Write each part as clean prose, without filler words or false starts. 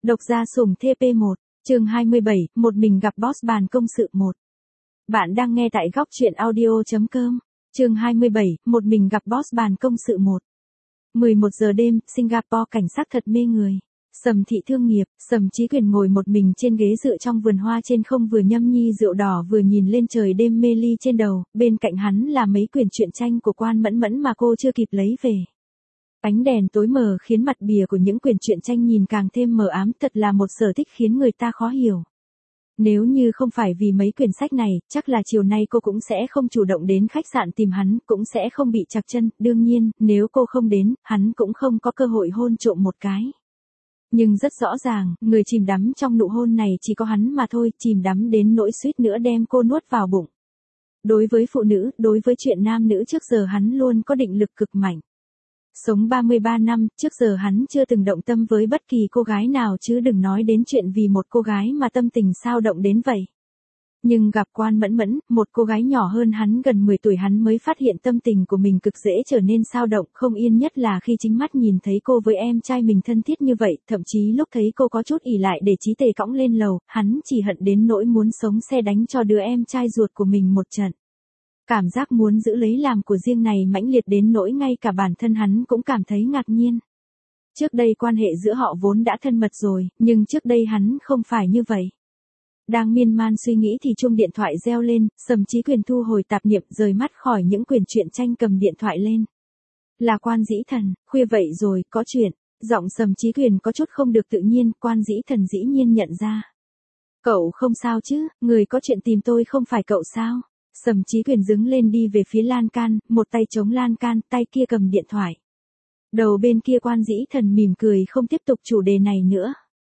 Độc gia sủng TP1, chương 27, một mình gặp boss bàn công sự 1. Bạn đang nghe tại góc truyện audio.com, chương 27, một mình gặp boss bàn công sự 1. 11 giờ đêm, Singapore cảnh sắc thật mê người. Sầm Thị Thương Nghiệp, Sầm Chí Quyền ngồi một mình trên ghế dựa trong vườn hoa trên không, vừa nhâm nhi rượu đỏ vừa nhìn lên trời đêm mê ly trên đầu, bên cạnh hắn là mấy quyển truyện tranh của Quan Mẫn Mẫn mà cô chưa kịp lấy về. Ánh đèn tối mờ khiến mặt bìa của những quyển truyện tranh nhìn càng thêm mờ ám, thật là một sở thích khiến người ta khó hiểu. Nếu như không phải vì mấy quyển sách này, chắc là chiều nay cô cũng sẽ không chủ động đến khách sạn tìm hắn, cũng sẽ không bị trặc chân, đương nhiên, nếu cô không đến, hắn cũng không có cơ hội hôn trộm một cái. Nhưng rất rõ ràng, người chìm đắm trong nụ hôn này chỉ có hắn mà thôi, chìm đắm đến nỗi suýt nữa đem cô nuốt vào bụng. Đối với phụ nữ, đối với chuyện nam nữ trước giờ hắn luôn có định lực cực mạnh. Sống 33 năm, trước giờ hắn chưa từng động tâm với bất kỳ cô gái nào, chứ đừng nói đến chuyện vì một cô gái mà tâm tình sao động đến vậy. Nhưng gặp Quan Mẫn Mẫn, một cô gái nhỏ hơn hắn gần 10 tuổi, hắn mới phát hiện tâm tình của mình cực dễ trở nên sao động, không yên, nhất là khi chính mắt nhìn thấy cô với em trai mình thân thiết như vậy, thậm chí lúc thấy cô có chút ỷ lại để Chí Tề cõng lên lầu, hắn chỉ hận đến nỗi muốn sống xe đánh cho đứa em trai ruột của mình một trận. Cảm giác muốn giữ lấy làm của riêng này mãnh liệt đến nỗi ngay cả bản thân hắn cũng cảm thấy ngạc nhiên. Trước đây quan hệ giữa họ vốn đã thân mật rồi, nhưng trước đây hắn không phải như vậy. Đang miên man suy nghĩ thì chuông điện thoại reo lên, Sầm Chí Quyền thu hồi tạp niệm, rời mắt khỏi những quyển truyện tranh, cầm điện thoại lên. Là Quan Dĩ Thần, khuya vậy rồi, có chuyện. Giọng Sầm Chí Quyền có chút không được tự nhiên, Quan Dĩ Thần dĩ nhiên nhận ra. Cậu không sao chứ, người có chuyện tìm tôi không phải cậu sao? Sầm Chí Quyền đứng lên đi về phía lan can, một tay chống lan can, tay kia cầm điện thoại. Đầu bên kia Quan Dĩ Thần mỉm cười không tiếp tục chủ đề này nữa.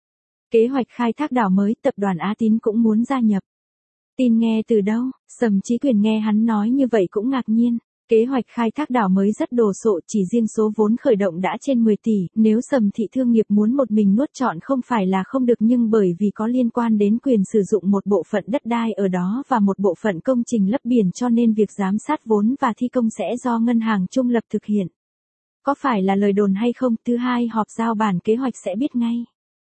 Kế hoạch khai thác đảo mới, tập đoàn Á Tín cũng muốn gia nhập. Tin nghe từ đâu? Sầm Chí Quyền nghe hắn nói như vậy cũng ngạc nhiên. Kế hoạch khai thác đảo mới rất đồ sộ, chỉ riêng số vốn khởi động đã trên 10 tỷ, nếu Sầm Thị Thương Nghiệp muốn một mình nuốt trọn không phải là không được, nhưng bởi vì có liên quan đến quyền sử dụng một bộ phận đất đai ở đó và một bộ phận công trình lấp biển, cho nên việc giám sát vốn và thi công sẽ do ngân hàng trung lập thực hiện. Có phải là lời đồn hay không? Thứ hai, họp giao bản kế hoạch sẽ biết ngay.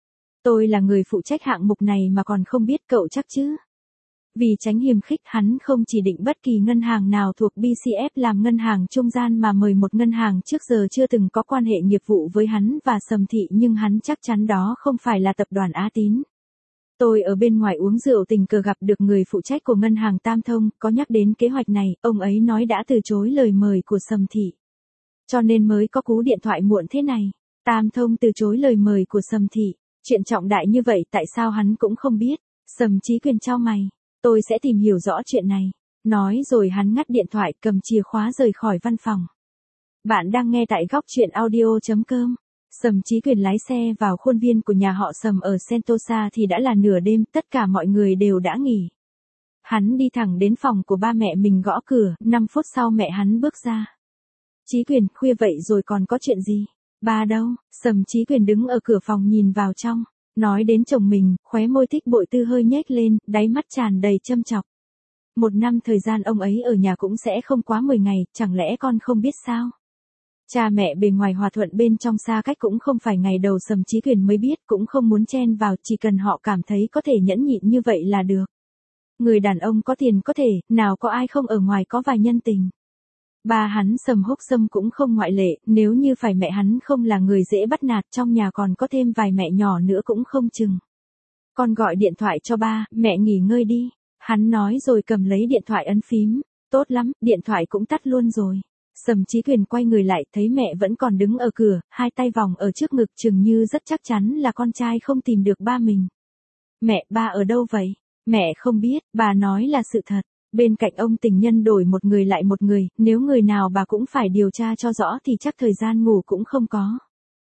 Tôi là người phụ trách hạng mục này mà còn không biết, cậu chắc chứ? Vì tránh hiềm khích, hắn không chỉ định bất kỳ ngân hàng nào thuộc BCF làm ngân hàng trung gian mà mời một ngân hàng trước giờ chưa từng có quan hệ nghiệp vụ với hắn và Sầm Thị, nhưng hắn chắc chắn đó không phải là tập đoàn Á Tín. Tôi ở bên ngoài uống rượu tình cờ gặp được người phụ trách của ngân hàng Tam Thông, có nhắc đến kế hoạch này, ông ấy nói đã từ chối lời mời của Sầm Thị. Cho nên mới có cú điện thoại muộn thế này. Tam Thông từ chối lời mời của Sầm Thị. Chuyện trọng đại như vậy tại sao hắn cũng không biết? Sầm Chí Quyền chau mày. Tôi sẽ tìm hiểu rõ chuyện này. Nói rồi hắn ngắt điện thoại, cầm chìa khóa rời khỏi văn phòng. Bạn đang nghe tại góc truyện audio.com. Sầm Chí Quyền lái xe vào khuôn viên của nhà họ Sầm ở Sentosa thì đã là nửa đêm, tất cả mọi người đều đã nghỉ. Hắn đi thẳng đến phòng của ba mẹ mình, gõ cửa, 5 phút sau mẹ hắn bước ra. Chí Quyền, khuya vậy rồi còn có chuyện gì? Ba đâu? Sầm Chí Quyền đứng ở cửa phòng nhìn vào trong. Nói đến chồng mình, khóe môi Thích Bội Tư hơi nhếch lên, đáy mắt tràn đầy châm chọc. 1 năm thời gian ông ấy ở nhà cũng sẽ không quá 10 ngày, chẳng lẽ con không biết sao? Cha mẹ bề ngoài hòa thuận bên trong xa cách cũng không phải ngày đầu Sầm Chí Quyền mới biết, cũng không muốn chen vào, chỉ cần họ cảm thấy có thể nhẫn nhịn như vậy là được. Người đàn ông có tiền có thể, nào có ai không ở ngoài có vài nhân tình. Ba hắn Sầm Húc Sâm cũng không ngoại lệ, nếu như phải mẹ hắn không là người dễ bắt nạt, trong nhà còn có thêm vài mẹ nhỏ nữa cũng không chừng. Con gọi điện thoại cho ba, mẹ nghỉ ngơi đi. Hắn nói rồi cầm lấy điện thoại ấn phím. Tốt lắm, điện thoại cũng tắt luôn rồi. Sầm Chí Quyền quay người lại, thấy mẹ vẫn còn đứng ở cửa, hai tay vòng ở trước ngực, chừng như rất chắc chắn là con trai không tìm được ba mình. Mẹ, ba ở đâu vậy? Mẹ không biết, bà nói là sự thật. Bên cạnh ông tình nhân đổi một người lại một người, nếu người nào bà cũng phải điều tra cho rõ thì chắc thời gian ngủ cũng không có.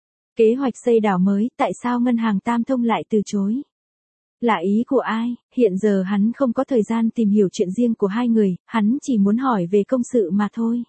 Kế hoạch xây đảo mới, tại sao ngân hàng Tam Thông lại từ chối? Là ý của ai? Hiện giờ hắn không có thời gian tìm hiểu chuyện riêng của hai người, hắn chỉ muốn hỏi về công sự mà thôi.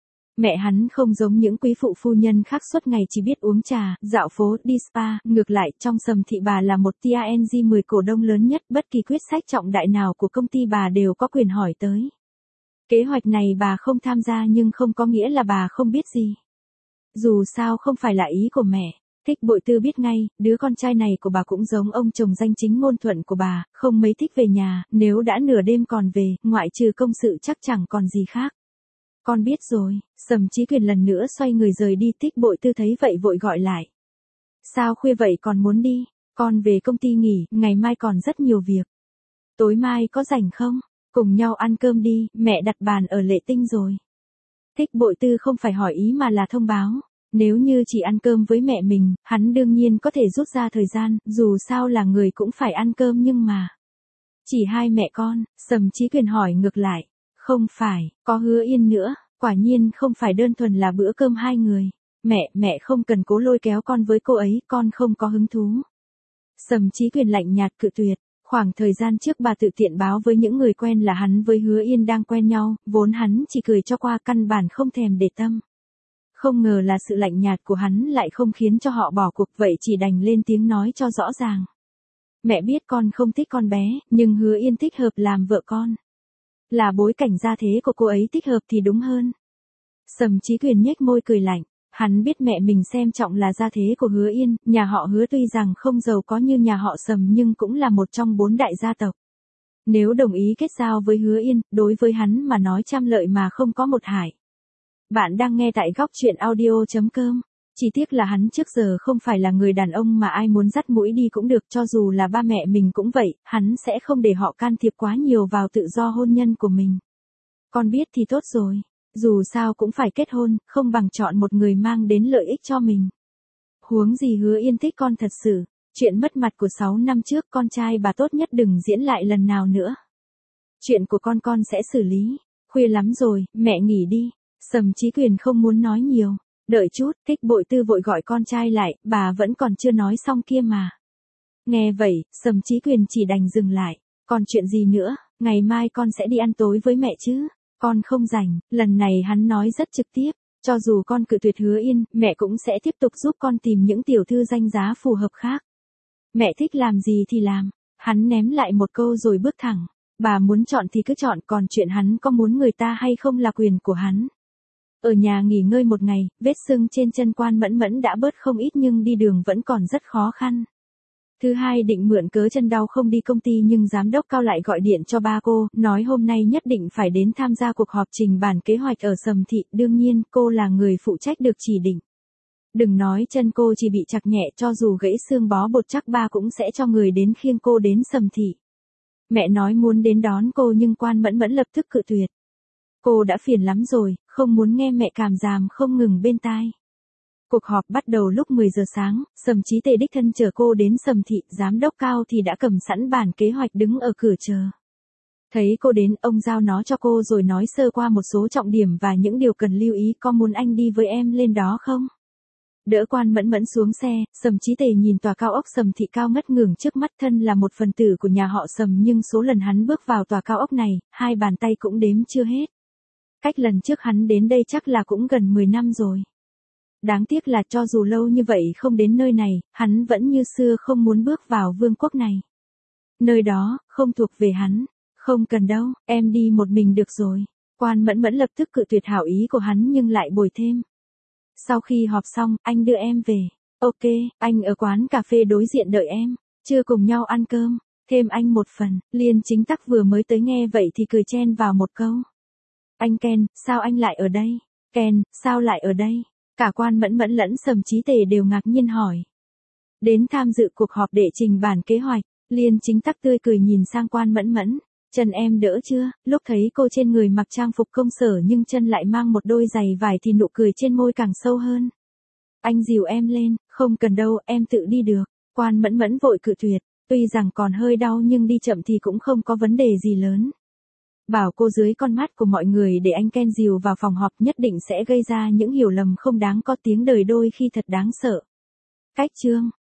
Mẹ hắn không giống những quý phụ phu nhân khác suốt ngày chỉ biết uống trà, dạo phố, đi spa, ngược lại, trong Sầm Thị bà là một TANG 10 cổ đông lớn nhất, bất kỳ quyết sách trọng đại nào của công ty bà đều có quyền hỏi tới. Kế hoạch này bà không tham gia nhưng không có nghĩa là bà không biết gì. Dù sao không phải là ý của mẹ. Thích Bội Tư biết ngay, đứa con trai này của bà cũng giống ông chồng danh chính ngôn thuận của bà, không mấy thích về nhà, nếu đã nửa đêm còn về, ngoại trừ công sự chắc chẳng còn gì khác. Con biết rồi, Sầm Chí Quyền lần nữa xoay người rời đi. Thích Bội Tư thấy vậy vội gọi lại. Sao khuya vậy còn muốn đi? Con về công ty nghỉ, ngày mai còn rất nhiều việc. Tối mai có rảnh không? Cùng nhau ăn cơm đi, mẹ đặt bàn ở Lệ Tinh rồi. Thích Bội Tư không phải hỏi ý mà là thông báo. Nếu như chỉ ăn cơm với mẹ mình, hắn đương nhiên có thể rút ra thời gian, dù sao là người cũng phải ăn cơm nhưng mà. Chỉ hai mẹ con, Sầm Chí Quyền hỏi ngược lại. Không phải, có Hứa Yên nữa, quả nhiên không phải đơn thuần là bữa cơm hai người. Mẹ không cần cố lôi kéo con với cô ấy, con không có hứng thú. Sầm Chí Quyền lạnh nhạt cự tuyệt. Khoảng thời gian trước bà tự tiện báo với những người quen là hắn với Hứa Yên đang quen nhau, vốn hắn chỉ cười cho qua căn bản không thèm để tâm. Không ngờ là sự lạnh nhạt của hắn lại không khiến cho họ bỏ cuộc, vậy chỉ đành lên tiếng nói cho rõ ràng. Mẹ biết con không thích con bé, nhưng Hứa Yên thích hợp làm vợ con. Là bối cảnh gia thế của cô ấy thích hợp thì đúng hơn. Sầm Chí Quyền nhếch môi cười lạnh. Hắn biết mẹ mình xem trọng là gia thế của Hứa Yên, nhà họ Hứa tuy rằng không giàu có như nhà họ Sầm nhưng cũng là một trong 4 đại gia tộc. Nếu đồng ý kết giao với Hứa Yên, đối với hắn mà nói trăm lợi mà không có một hại. Bạn đang nghe tại góc truyện audio.com. Chỉ tiếc là hắn trước giờ không phải là người đàn ông mà ai muốn dắt mũi đi cũng được, cho dù là ba mẹ mình cũng vậy, hắn sẽ không để họ can thiệp quá nhiều vào tự do hôn nhân của mình. Con biết thì tốt rồi. Dù sao cũng phải kết hôn, không bằng chọn một người mang đến lợi ích cho mình. Huống gì Hứa Yên thích con thật sự. Chuyện mất mặt của 6 năm trước con trai bà tốt nhất đừng diễn lại lần nào nữa. Chuyện của con sẽ xử lý. Khuya lắm rồi, mẹ nghỉ đi. Sầm Chí Quyền không muốn nói nhiều. Đợi chút, Thích Bội Tư vội gọi con trai lại, bà vẫn còn chưa nói xong kia mà. Nghe vậy, Sầm Chí Quyền chỉ đành dừng lại. Còn chuyện gì nữa, ngày mai con sẽ đi ăn tối với mẹ chứ? Con không rảnh. Lần này hắn nói rất trực tiếp. Cho dù con cự tuyệt Hứa Yên, mẹ cũng sẽ tiếp tục giúp con tìm những tiểu thư danh giá phù hợp khác. Mẹ thích làm gì thì làm. Hắn ném lại một câu rồi bước thẳng. Bà muốn chọn thì cứ chọn, còn chuyện hắn có muốn người ta hay không là quyền của hắn. Ở nhà nghỉ ngơi một ngày, vết sưng trên chân Quan Mẫn Mẫn đã bớt không ít nhưng đi đường vẫn còn rất khó khăn. Thứ hai định mượn cớ chân đau không đi công ty nhưng giám đốc Cao lại gọi điện cho ba cô, nói hôm nay nhất định phải đến tham gia cuộc họp trình bản kế hoạch ở Sầm Thị, đương nhiên cô là người phụ trách được chỉ định. Đừng nói chân cô chỉ bị chặt nhẹ, cho dù gãy xương bó bột chắc ba cũng sẽ cho người đến khiêng cô đến Sầm Thị. Mẹ nói muốn đến đón cô nhưng Quan Mẫn Mẫn lập tức cự tuyệt. Cô đã phiền lắm rồi, không muốn nghe mẹ cảm giảm không ngừng bên tai. Cuộc họp bắt đầu lúc 10 giờ sáng, Sầm Chí Tề đích thân chở cô đến Sầm Thị, giám đốc Cao thì đã cầm sẵn bản kế hoạch đứng ở cửa chờ. Thấy cô đến, ông giao nó cho cô rồi nói sơ qua một số trọng điểm và những điều cần lưu ý. Có muốn anh đi với em lên đó không? Đỡ Quan Mẫn Mẫn xuống xe, Sầm Chí Tề nhìn tòa cao ốc Sầm Thị cao ngất ngưởng trước mắt. Thân là một phần tử của nhà họ Sầm nhưng số lần hắn bước vào tòa cao ốc này, hai bàn tay cũng đếm chưa hết. Cách lần trước hắn đến đây chắc là cũng gần 10 năm rồi. Đáng tiếc là cho dù lâu như vậy không đến nơi này, hắn vẫn như xưa không muốn bước vào vương quốc này. Nơi đó, không thuộc về hắn. Không cần đâu, em đi một mình được rồi. Quan Mẫn Mẫn lập tức cự tuyệt hảo ý của hắn nhưng lại bồi thêm. Sau khi họp xong, anh đưa em về. Ok, anh ở quán cà phê đối diện đợi em. Chưa cùng nhau ăn cơm. Thêm anh một phần. Liên Chính Tắc vừa mới tới nghe vậy thì cười chen vào một câu. Anh Ken, sao anh lại ở đây? Ken, sao lại ở đây? Cả Quan Mẫn Mẫn lẫn Sầm Chí Tề đều ngạc nhiên hỏi. Đến tham dự cuộc họp để trình bản kế hoạch. Liên Chính Tắc tươi cười nhìn sang Quan Mẫn Mẫn. Chân em đỡ chưa? Lúc thấy cô trên người mặc trang phục công sở nhưng chân lại mang một đôi giày vải thì nụ cười trên môi càng sâu hơn. Anh dìu em lên. Không cần đâu, em tự đi được. Quan Mẫn Mẫn vội cự tuyệt. Tuy rằng còn hơi đau nhưng đi chậm thì cũng không có vấn đề gì lớn. Bảo cô dưới con mắt của mọi người để anh Ken dìu vào phòng họp nhất định sẽ gây ra những hiểu lầm không đáng có, tiếng đời đôi khi thật đáng sợ. Cách chương